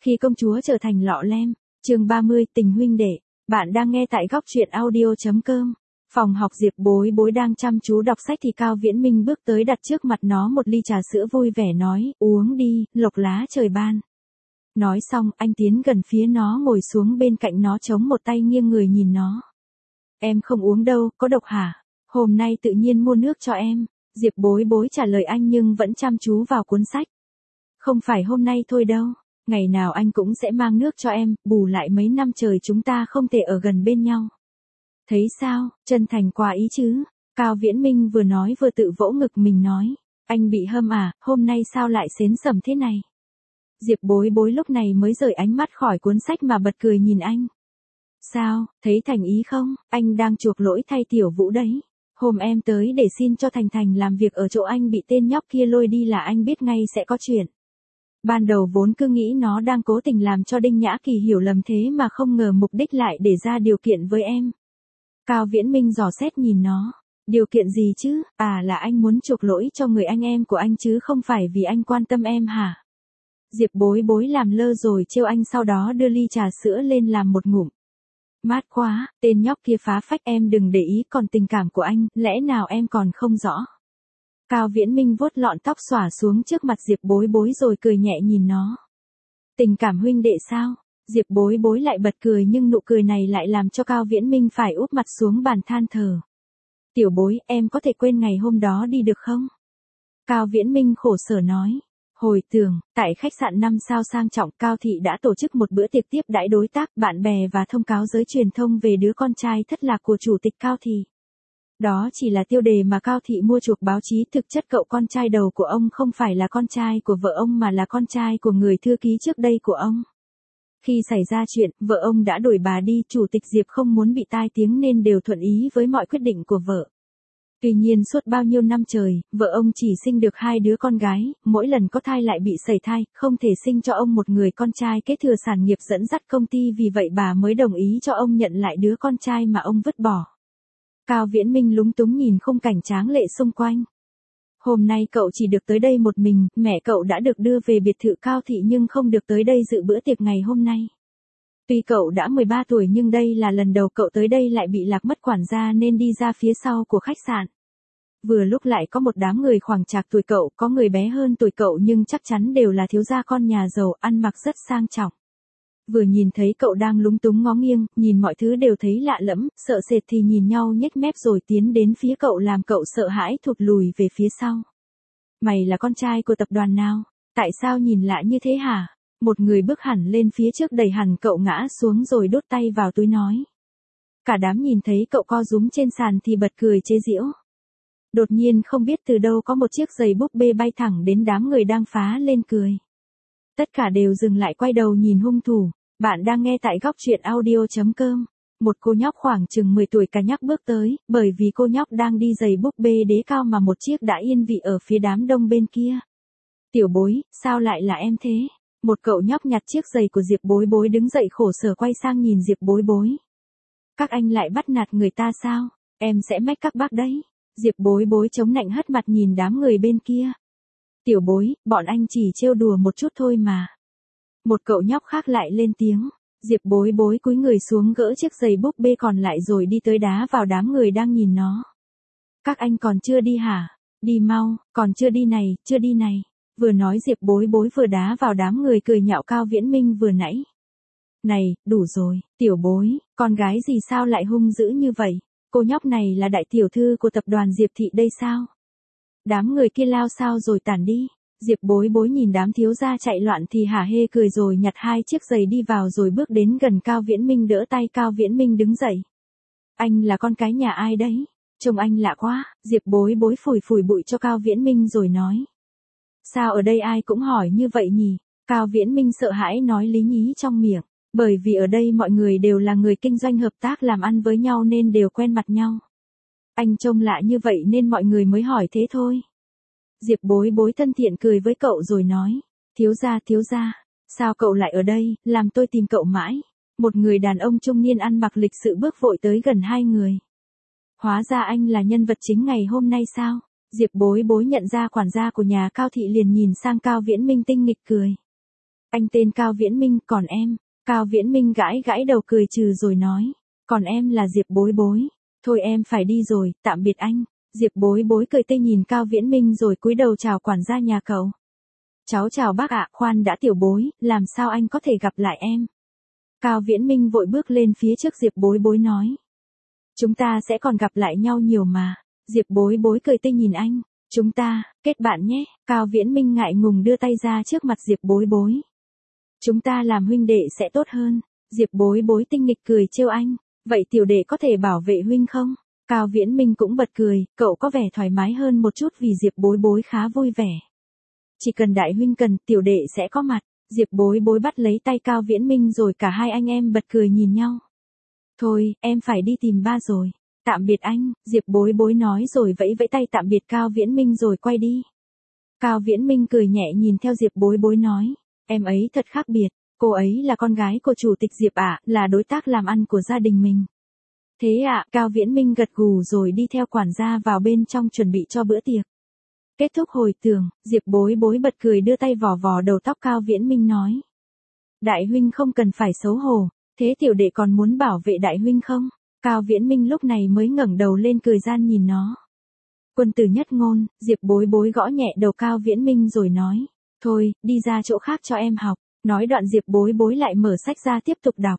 Khi công chúa trở thành lọ lem, chương 30 tình huynh đệ, bạn đang nghe tại góc truyện audio.com. Phòng học Diệp Bối Bối đang chăm chú đọc sách thì Cao Viễn Minh bước tới đặt trước mặt nó một ly trà sữa vui vẻ nói, uống đi, lộc lá trời ban. Nói xong, anh tiến gần phía nó ngồi xuống bên cạnh nó chống một tay nghiêng người nhìn nó. Em không uống đâu, có độc hả? Hôm nay tự nhiên mua nước cho em. Diệp Bối Bối trả lời anh nhưng vẫn chăm chú vào cuốn sách. Không phải hôm nay thôi đâu, ngày nào anh cũng sẽ mang nước cho em, bù lại mấy năm trời chúng ta không thể ở gần bên nhau. Thấy sao, chân thành quá ý chứ? Cao Viễn Minh vừa nói vừa tự vỗ ngực mình nói. Anh bị hâm à, hôm nay sao lại xến sẩm thế này? Diệp Bối Bối lúc này mới rời ánh mắt khỏi cuốn sách mà bật cười nhìn anh. Sao, thấy thành ý không? Anh đang chuộc lỗi thay Tiểu Vũ đấy. Hôm em tới để xin cho Thành Thành làm việc ở chỗ anh bị tên nhóc kia lôi đi là anh biết ngay sẽ có chuyện. Ban đầu vốn cứ nghĩ nó đang cố tình làm cho Đinh Nhã Kỳ hiểu lầm thế mà không ngờ mục đích lại để ra điều kiện với em. Cao Viễn Minh dò xét nhìn nó. Điều kiện gì chứ? À là anh muốn chuộc lỗi cho người anh em của anh chứ không phải vì anh quan tâm em hả? Diệp Bối Bối làm lơ rồi trêu anh sau đó đưa ly trà sữa lên làm một ngụm. Mát quá, tên nhóc kia phá phách em đừng để ý còn tình cảm của anh, lẽ nào em còn không rõ? Cao Viễn Minh vuốt lọn tóc xõa xuống trước mặt Diệp Bối Bối rồi cười nhẹ nhìn nó. Tình cảm huynh đệ sao? Diệp Bối Bối lại bật cười nhưng nụ cười này lại làm cho Cao Viễn Minh phải úp mặt xuống bàn than thở. Tiểu Bối, em có thể quên ngày hôm đó đi được không? Cao Viễn Minh khổ sở nói. Hồi tưởng, tại khách sạn 5 sao sang trọng Cao Thị đã tổ chức một bữa tiệc tiếp đãi đối tác, bạn bè và thông cáo giới truyền thông về đứa con trai thất lạc của chủ tịch Cao Thị. Đó chỉ là tiêu đề mà Cao Thị mua chuộc báo chí, thực chất cậu con trai đầu của ông không phải là con trai của vợ ông mà là con trai của người thư ký trước đây của ông. Khi xảy ra chuyện, vợ ông đã đuổi bà đi, chủ tịch Diệp không muốn bị tai tiếng nên đều thuận ý với mọi quyết định của vợ. Tuy nhiên suốt bao nhiêu năm trời, vợ ông chỉ sinh được 2 đứa con gái, mỗi lần có thai lại bị sẩy thai, không thể sinh cho ông một người con trai kế thừa sản nghiệp dẫn dắt công ty, vì vậy bà mới đồng ý cho ông nhận lại đứa con trai mà ông vứt bỏ. Cao Viễn Minh lúng túng nhìn khung cảnh tráng lệ xung quanh. Hôm nay cậu chỉ được tới đây một mình, mẹ cậu đã được đưa về biệt thự Cao Thị nhưng không được tới đây dự bữa tiệc ngày hôm nay. Tuy cậu đã 13 tuổi nhưng đây là lần đầu cậu tới đây lại bị lạc mất quản gia nên đi ra phía sau của khách sạn. Vừa lúc lại có một đám người khoảng trạc tuổi cậu, có người bé hơn tuổi cậu nhưng chắc chắn đều là thiếu gia con nhà giàu, ăn mặc rất sang trọng. Vừa nhìn thấy cậu đang lúng túng ngó nghiêng, nhìn mọi thứ đều thấy lạ lẫm, sợ sệt thì nhìn nhau nhếch mép rồi tiến đến phía cậu làm cậu sợ hãi thụt lùi về phía sau. Mày là con trai của tập đoàn nào? Tại sao nhìn lạ như thế hả? Một người bước hẳn lên phía trước đẩy hẳn cậu ngã xuống rồi đút tay vào túi nói. Cả đám nhìn thấy cậu co rúm trên sàn thì bật cười chế giễu. Đột nhiên không biết từ đâu có một chiếc giày búp bê bay thẳng đến đám người đang phá lên cười. Tất cả đều dừng lại quay đầu nhìn hung thủ. Bạn đang nghe tại góc truyện audio.com. Một cô nhóc khoảng chừng 10 tuổi cả nhắc bước tới, bởi vì cô nhóc đang đi giày búp bê đế cao mà một chiếc đã yên vị ở phía đám đông bên kia. Tiểu Bối, sao lại là em thế? Một cậu nhóc nhặt chiếc giày của Diệp Bối Bối đứng dậy khổ sở quay sang nhìn Diệp Bối Bối. Các anh lại bắt nạt người ta sao? Em sẽ mách các bác đấy. Diệp Bối Bối chống nạnh hất mặt nhìn đám người bên kia. Tiểu Bối, bọn anh chỉ trêu đùa một chút thôi mà. Một cậu nhóc khác lại lên tiếng. Diệp Bối Bối cúi người xuống gỡ chiếc giày búp bê còn lại rồi đi tới đá vào đám người đang nhìn nó. Các anh còn chưa đi hả? Đi mau, còn chưa đi này, chưa đi này. Vừa nói Diệp Bối Bối vừa đá vào đám người cười nhạo Cao Viễn Minh vừa nãy. Này, đủ rồi, Tiểu Bối, con gái gì sao lại hung dữ như vậy? Cô nhóc này là đại tiểu thư của tập đoàn Diệp Thị đây sao? Đám người kia lao sao rồi tản đi. Diệp Bối Bối nhìn đám thiếu gia chạy loạn thì hả hê cười rồi nhặt 2 chiếc giày đi vào rồi bước đến gần Cao Viễn Minh đỡ tay Cao Viễn Minh đứng dậy. Anh là con cái nhà ai đấy? Trông anh lạ quá. Diệp Bối Bối phủi phủi bụi cho Cao Viễn Minh rồi nói. Sao ở đây ai cũng hỏi như vậy nhỉ? Cao Viễn Minh sợ hãi nói lý nhí trong miệng. Bởi vì ở đây mọi người đều là người kinh doanh hợp tác làm ăn với nhau nên đều quen mặt nhau. Anh trông lạ như vậy nên mọi người mới hỏi thế thôi. Diệp Bối Bối thân thiện cười với cậu rồi nói. Thiếu gia, sao cậu lại ở đây, làm tôi tìm cậu mãi. Một người đàn ông trung niên ăn mặc lịch sự bước vội tới gần hai người. Hóa ra anh là nhân vật chính ngày hôm nay sao? Diệp Bối Bối nhận ra quản gia của nhà Cao Thị liền nhìn sang Cao Viễn Minh tinh nghịch cười. Anh tên Cao Viễn Minh, còn em? Cao Viễn Minh gãi gãi đầu cười trừ rồi nói. Còn em là Diệp Bối Bối. Thôi em phải đi rồi, tạm biệt anh. Diệp Bối Bối cười tươi nhìn Cao Viễn Minh rồi cúi đầu chào quản gia nhà cậu. Cháu chào bác ạ, khoan đã tiểu bối, làm sao anh có thể gặp lại em? Cao Viễn Minh vội bước lên phía trước Diệp Bối Bối nói. Chúng ta sẽ còn gặp lại nhau nhiều mà. Diệp Bối Bối cười tươi nhìn anh. Chúng ta, kết bạn nhé. Cao Viễn Minh ngại ngùng đưa tay ra trước mặt Diệp Bối Bối. Chúng ta làm huynh đệ sẽ tốt hơn. Diệp Bối Bối tinh nghịch cười trêu anh. Vậy tiểu đệ có thể bảo vệ huynh không? Cao Viễn Minh cũng bật cười, cậu có vẻ thoải mái hơn một chút vì Diệp Bối Bối khá vui vẻ. Chỉ cần đại huynh cần, tiểu đệ sẽ có mặt. Diệp Bối Bối bắt lấy tay Cao Viễn Minh rồi cả hai anh em bật cười nhìn nhau. Thôi, em phải đi tìm ba rồi. Tạm biệt anh, Diệp Bối Bối nói rồi vẫy vẫy tay tạm biệt Cao Viễn Minh rồi quay đi. Cao Viễn Minh cười nhẹ nhìn theo Diệp Bối Bối nói, em ấy thật khác biệt, cô ấy là con gái của chủ tịch Diệp ạ, là đối tác làm ăn của gia đình mình. Thế ạ, Cao Viễn Minh gật gù rồi đi theo quản gia vào bên trong chuẩn bị cho bữa tiệc. Kết thúc hồi tưởng, Diệp Bối Bối bật cười đưa tay vò vò đầu tóc Cao Viễn Minh nói. Đại huynh không cần phải xấu hổ, thế tiểu đệ còn muốn bảo vệ đại huynh không? Cao Viễn Minh lúc này mới ngẩng đầu lên cười gian nhìn nó. Quân tử nhất ngôn, Diệp Bối Bối gõ nhẹ đầu Cao Viễn Minh rồi nói. Thôi, đi ra chỗ khác cho em học. Nói đoạn Diệp Bối Bối lại mở sách ra tiếp tục đọc.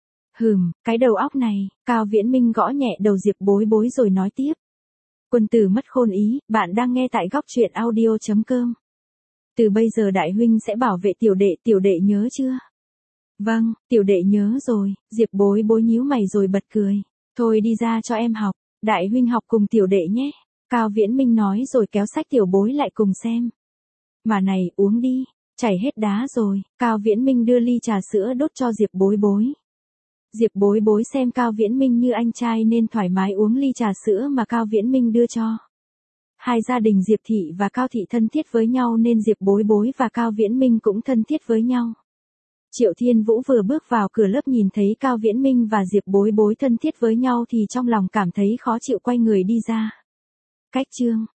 Cái đầu óc này, Cao Viễn Minh gõ nhẹ đầu Diệp Bối Bối rồi nói tiếp. Quân tử mất khôn ý, bạn đang nghe tại góc truyện audio.com. Từ bây giờ đại huynh sẽ bảo vệ tiểu đệ nhớ chưa? Vâng, tiểu đệ nhớ rồi, Diệp Bối Bối nhíu mày rồi bật cười. Thôi đi ra cho em học, đại huynh học cùng tiểu đệ nhé. Cao Viễn Minh nói rồi kéo sách tiểu bối lại cùng xem. Mà này, uống đi, chảy hết đá rồi. Cao Viễn Minh đưa ly trà sữa đốt cho Diệp Bối Bối. Diệp Bối Bối xem Cao Viễn Minh như anh trai nên thoải mái uống ly trà sữa mà Cao Viễn Minh đưa cho. Hai gia đình Diệp Thị và Cao Thị thân thiết với nhau nên Diệp Bối Bối và Cao Viễn Minh cũng thân thiết với nhau. Triệu Thiên Vũ vừa bước vào cửa lớp nhìn thấy Cao Viễn Minh và Diệp Bối Bối thân thiết với nhau thì trong lòng cảm thấy khó chịu quay người đi ra. Cách chương